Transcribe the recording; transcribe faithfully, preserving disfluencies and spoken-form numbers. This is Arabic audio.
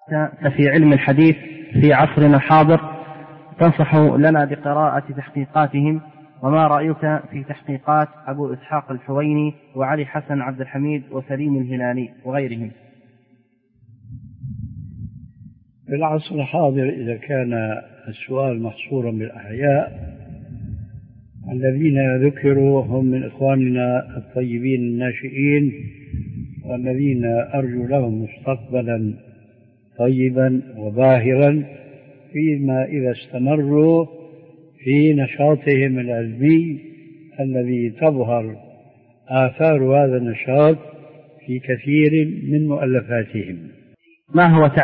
في علم الحديث في عصرنا الحاضر تنصح لنا بقراءة تحقيقاتهم، وما رأيك في تحقيقات أبو إسحاق الحويني وعلي حسن عبد الحميد وسليم الهلالي وغيرهم؟ في العصر الحاضر إذا كان السؤال محصورا بالأحياء، الذين ذكروا هم من إخواننا الطيبين الناشئين، والذين أرجو لهم مستقبلا طيبا وباهرا فيما إذا استمروا في نشاطهم العلمي الذي تظهر آثار هذا النشاط في كثير من مؤلفاتهم. ما هو